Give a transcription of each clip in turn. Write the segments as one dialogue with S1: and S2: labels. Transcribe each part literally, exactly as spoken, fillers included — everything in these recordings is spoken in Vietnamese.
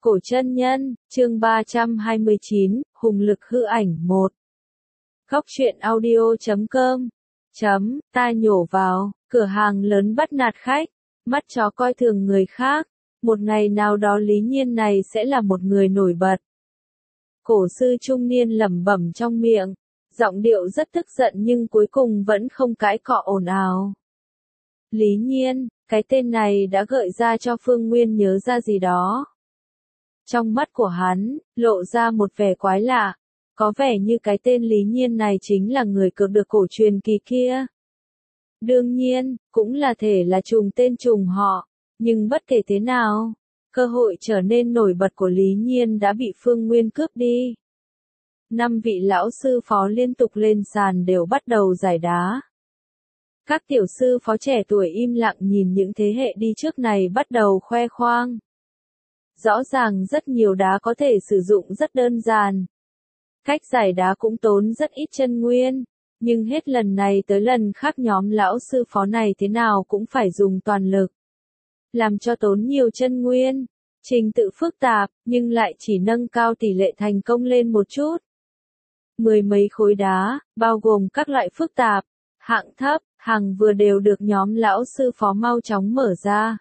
S1: Cổ chân nhân, chương ba trăm hai mươi chín, Hùng lực hư ảnh một. Góc truyện audio chấm com. Chấm, ta nhổ vào, cửa hàng lớn bắt nạt khách, mắt chó coi thường người khác, một ngày nào đó Lý Nhiên này sẽ là một người nổi bật. Cổ sư trung niên lẩm bẩm trong miệng, giọng điệu rất tức giận nhưng cuối cùng vẫn không cãi cọ ồn ào. Lý Nhiên, cái tên này đã gợi ra cho Phương Nguyên nhớ ra gì đó. Trong mắt của hắn, lộ ra một vẻ quái lạ, có vẻ như cái tên Lý Nhiên này chính là người cược được cổ truyền kỳ kia. Đương nhiên, cũng là thể là trùng tên trùng họ, nhưng bất kể thế nào, cơ hội trở nên nổi bật của Lý Nhiên đã bị Phương Nguyên cướp đi. Năm vị lão sư phó liên tục lên sàn đều bắt đầu giải đá. Các tiểu sư phó trẻ tuổi im lặng nhìn những thế hệ đi trước này bắt đầu khoe khoang. Rõ ràng rất nhiều đá có thể sử dụng rất đơn giản. Cách giải đá cũng tốn rất ít chân nguyên, nhưng hết lần này tới lần khác nhóm lão sư phó này thế nào cũng phải dùng toàn lực. Làm cho tốn nhiều chân nguyên, trình tự phức tạp, nhưng lại chỉ nâng cao tỷ lệ thành công lên một chút. Mười mấy khối đá, bao gồm các loại phức tạp, hạng thấp, hàng vừa đều được nhóm lão sư phó mau chóng mở ra.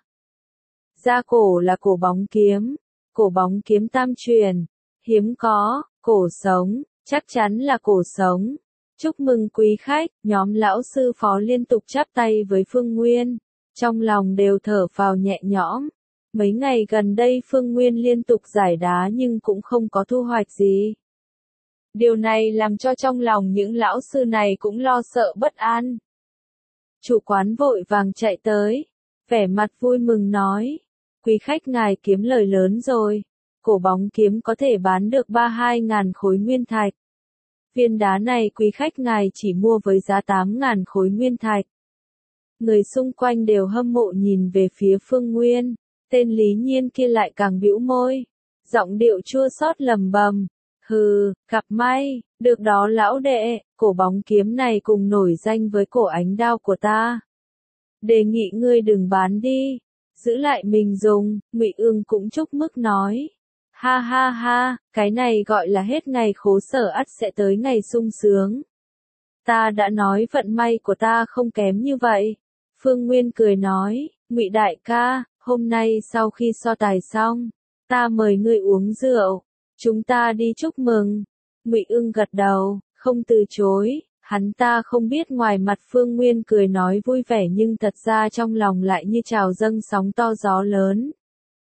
S1: Gia cổ là cổ bóng kiếm, cổ bóng kiếm tam truyền, hiếm có, cổ sống, chắc chắn là cổ sống. Chúc mừng quý khách, nhóm lão sư phó liên tục chắp tay với Phương Nguyên, trong lòng đều thở phào nhẹ nhõm. Mấy ngày gần đây Phương Nguyên liên tục giải đá nhưng cũng không có thu hoạch gì. Điều này làm cho trong lòng những lão sư này cũng lo sợ bất an. Chủ quán vội vàng chạy tới, vẻ mặt vui mừng nói. Quý khách ngài kiếm lời lớn rồi, cổ bóng kiếm có thể bán được ba mươi hai nghìn khối nguyên thạch. Viên đá này quý khách ngài chỉ mua với giá tám nghìn khối nguyên thạch. Người xung quanh đều hâm mộ nhìn về phía Phương Nguyên, tên Lý Nhiên kia lại càng bĩu môi, giọng điệu chua xót lầm bầm, hừ, gặp may, được đó lão đệ, cổ bóng kiếm này cùng nổi danh với cổ ánh đao của ta. Đề nghị ngươi đừng bán đi. Giữ lại mình dùng, Ngụy Ương cũng chúc mức nói. Ha ha ha, cái này gọi là hết ngày khổ sở ắt sẽ tới ngày sung sướng. Ta đã nói vận may của ta không kém như vậy. Phương Nguyên cười nói, Ngụy đại ca, hôm nay sau khi so tài xong, ta mời ngươi uống rượu, chúng ta đi chúc mừng. Ngụy Ương gật đầu, không từ chối. Hắn ta không biết ngoài mặt Phương Nguyên cười nói vui vẻ nhưng thật ra trong lòng lại như trào dâng sóng to gió lớn.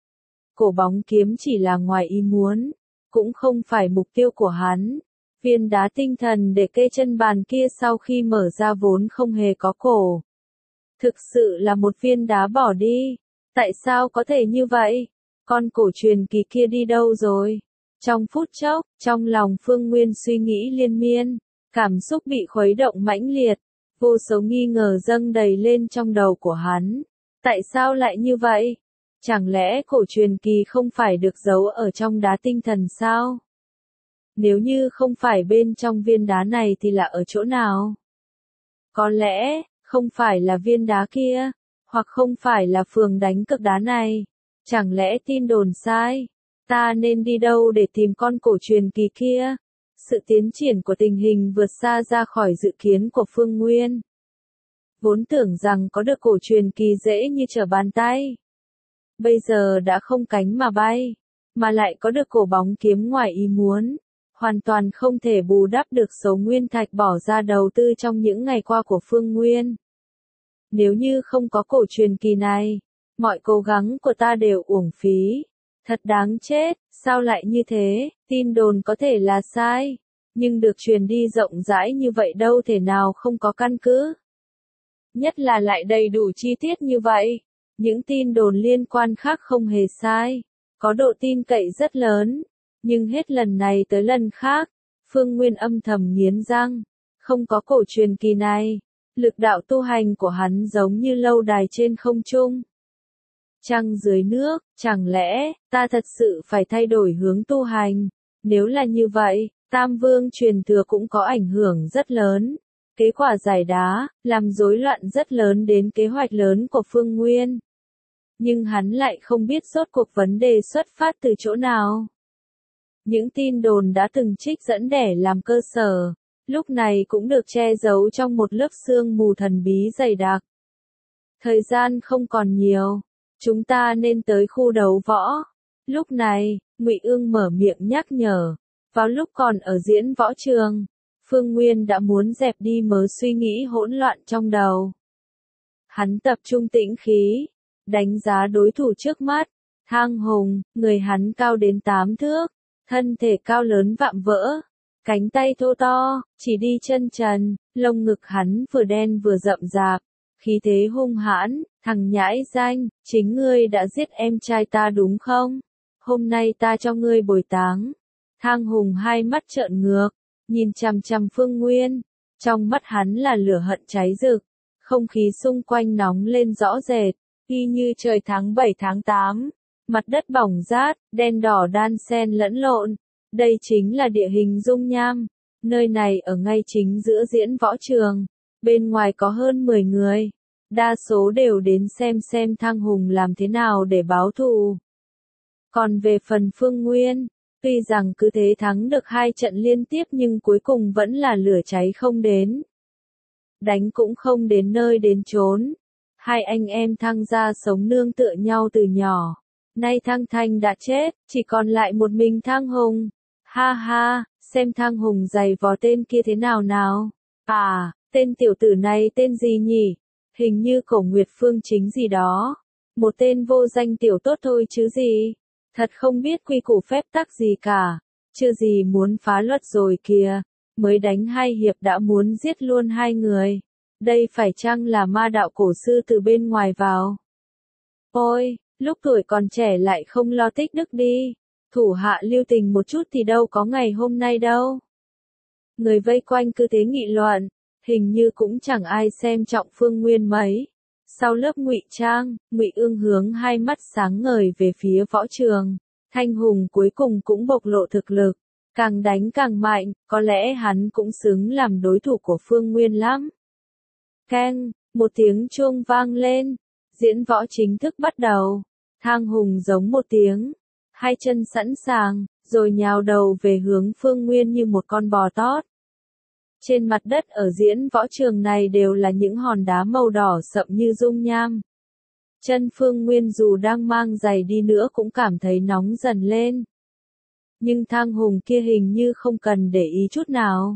S1: Cổ bóng kiếm chỉ là ngoài ý muốn, cũng không phải mục tiêu của hắn. Viên đá tinh thần để kê chân bàn kia sau khi mở ra vốn không hề có cổ. Thực sự là một viên đá bỏ đi. Tại sao có thể như vậy? Con cổ truyền kỳ kia đi đâu rồi? Trong phút chốc, trong lòng Phương Nguyên suy nghĩ liên miên. Cảm xúc bị khuấy động mãnh liệt, vô số nghi ngờ dâng đầy lên trong đầu của hắn. Tại sao lại như vậy? Chẳng lẽ cổ truyền kỳ không phải được giấu ở trong đá tinh thần sao? Nếu như không phải bên trong viên đá này thì là ở chỗ nào? Có lẽ, không phải là viên đá kia, hoặc không phải là phường đánh cực đá này. Chẳng lẽ tin đồn sai? Ta nên đi đâu để tìm con cổ truyền kỳ kia? Sự tiến triển của tình hình vượt xa ra khỏi dự kiến của Phương Nguyên. Vốn tưởng rằng có được cổ truyền kỳ dễ như trở bàn tay. Bây giờ đã không cánh mà bay, mà lại có được cổ bóng kiếm ngoài ý muốn. Hoàn toàn không thể bù đắp được số nguyên thạch bỏ ra đầu tư trong những ngày qua của Phương Nguyên. Nếu như không có cổ truyền kỳ này, mọi cố gắng của ta đều uổng phí. Thật đáng chết, sao lại như thế, tin đồn có thể là sai, nhưng được truyền đi rộng rãi như vậy đâu thể nào không có căn cứ. Nhất là lại đầy đủ chi tiết như vậy, những tin đồn liên quan khác không hề sai, có độ tin cậy rất lớn, nhưng hết lần này tới lần khác, Phương Nguyên âm thầm nghiến răng, không có cổ truyền kỳ này, lực đạo tu hành của hắn giống như lâu đài trên không trung. Trăng dưới nước, chẳng lẽ, ta thật sự phải thay đổi hướng tu hành? Nếu là như vậy, Tam Vương truyền thừa cũng có ảnh hưởng rất lớn. Kết quả giải đá, làm rối loạn rất lớn đến kế hoạch lớn của Phương Nguyên. Nhưng hắn lại không biết rốt cuộc vấn đề xuất phát từ chỗ nào. Những tin đồn đã từng trích dẫn để làm cơ sở, lúc này cũng được che giấu trong một lớp sương mù thần bí dày đặc. Thời gian không còn nhiều, chúng ta nên tới khu đấu võ. Lúc này, Ngụy Ương mở miệng nhắc nhở, vào lúc còn ở diễn võ trường, Phương Nguyên đã muốn dẹp đi mớ suy nghĩ hỗn loạn trong đầu. Hắn tập trung tĩnh khí, đánh giá đối thủ trước mắt, Thang Hùng, người hắn cao đến tám thước, thân thể cao lớn vạm vỡ, cánh tay thô to, chỉ đi chân trần, lông ngực hắn vừa đen vừa rậm rạp, khí thế hung hãn, thằng nhãi danh, chính ngươi đã giết em trai ta đúng không? Hôm nay ta cho ngươi bồi táng. Thang Hùng hai mắt trợn ngược, nhìn chằm chằm Phương Nguyên, trong mắt hắn là lửa hận cháy rực, không khí xung quanh nóng lên rõ rệt, y như trời tháng bảy tháng tám, mặt đất bỏng rát, đen đỏ đan xen lẫn lộn. Đây chính là địa hình dung nham, nơi này ở ngay chính giữa diễn võ trường, bên ngoài có hơn mười người, đa số đều đến xem xem Thang Hùng làm thế nào để báo thù. Còn về phần Phương Nguyên, tuy rằng cứ thế thắng được hai trận liên tiếp nhưng cuối cùng vẫn là lửa cháy không đến. Đánh cũng không đến nơi đến chốn. Hai anh em Thang gia sống nương tựa nhau từ nhỏ. Nay Thang Thanh đã chết, chỉ còn lại một mình Thang Hùng. Ha ha, xem Thang Hùng giày vò tên kia thế nào nào. À, tên tiểu tử này tên gì nhỉ? Hình như Cổ Nguyệt Phương Chính gì đó. Một tên vô danh tiểu tốt thôi chứ gì. Thật không biết quy củ phép tắc gì cả. Chưa gì muốn phá luật rồi kìa. Mới đánh hai hiệp đã muốn giết luôn hai người. Đây phải chăng là ma đạo cổ sư từ bên ngoài vào? Ôi, lúc tuổi còn trẻ lại không lo tích đức đi. Thủ hạ lưu tình một chút thì đâu có ngày hôm nay đâu. Người vây quanh cứ thế nghị luận, hình như cũng chẳng ai xem trọng Phương Nguyên mấy. Sau lớp ngụy trang, Ngụy Ương hướng hai mắt sáng ngời về phía võ trường. Thanh Hùng cuối cùng cũng bộc lộ thực lực, càng đánh càng mạnh, có lẽ hắn cũng xứng làm đối thủ của Phương Nguyên lắm. Keng, một tiếng chuông vang lên, diễn võ chính thức bắt đầu. Thang Hùng giống một tiếng, hai chân sẵn sàng, rồi nhào đầu về hướng Phương Nguyên như một con bò tót. Trên mặt đất ở diễn võ trường này đều là những hòn đá màu đỏ sậm như dung nham. Chân Phương Nguyên dù đang mang giày đi nữa cũng cảm thấy nóng dần lên. Nhưng Thang Hùng kia hình như không cần để ý chút nào.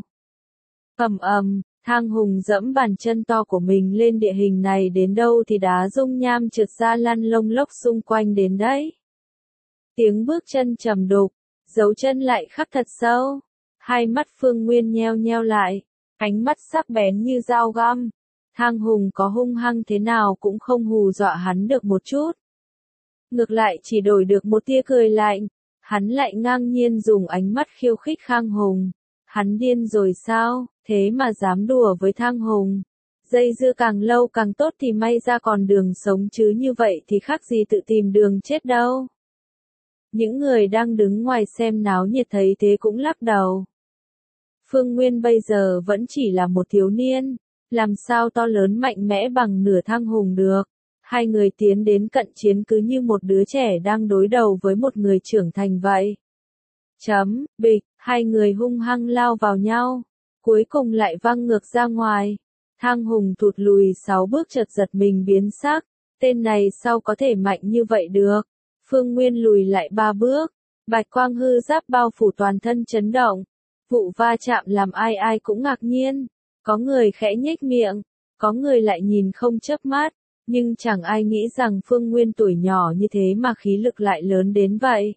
S1: Ầm ầm, Thang Hùng dẫm bàn chân to của mình lên địa hình này đến đâu thì đá dung nham trượt ra lăn lông lốc xung quanh đến đấy. Tiếng bước chân trầm đục, dấu chân lại khắc thật sâu. Hai mắt Phương Nguyên nheo nheo lại, ánh mắt sắc bén như dao găm. Thang Hùng có hung hăng thế nào cũng không hù dọa hắn được một chút. Ngược lại chỉ đổi được một tia cười lạnh, hắn lại ngang nhiên dùng ánh mắt khiêu khích Thang Hùng. Hắn điên rồi sao, thế mà dám đùa với Thang Hùng. Dây dưa càng lâu càng tốt thì may ra còn đường sống chứ như vậy thì khác gì tự tìm đường chết đâu. Những người đang đứng ngoài xem náo nhiệt thấy thế cũng lắc đầu. Phương Nguyên bây giờ vẫn chỉ là một thiếu niên, làm sao to lớn mạnh mẽ bằng nửa Thang Hùng được. Hai người tiến đến cận chiến cứ như một đứa trẻ đang đối đầu với một người trưởng thành vậy. Chấm, bịch, hai người hung hăng lao vào nhau, cuối cùng lại văng ngược ra ngoài. Thang Hùng thụt lùi sáu bước chợt giật mình biến sắc, tên này sao có thể mạnh như vậy được. Phương Nguyên lùi lại ba bước, bạch quang hư giáp bao phủ toàn thân chấn động. Vụ va chạm làm ai ai cũng ngạc nhiên, có người khẽ nhếch miệng, có người lại nhìn không chớp mắt, nhưng chẳng ai nghĩ rằng Phương Nguyên tuổi nhỏ như thế mà khí lực lại lớn đến vậy.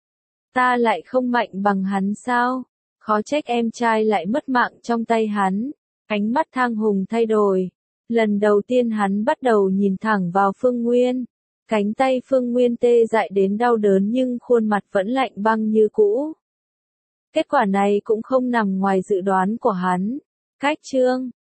S1: Ta lại không mạnh bằng hắn sao? Khó trách em trai lại mất mạng trong tay hắn. Ánh mắt Thang Hùng thay đổi. Lần đầu tiên hắn bắt đầu nhìn thẳng vào Phương Nguyên. Cánh tay Phương Nguyên tê dại đến đau đớn nhưng khuôn mặt vẫn lạnh băng như cũ. Kết quả này cũng không nằm ngoài dự đoán của hắn. Cách chương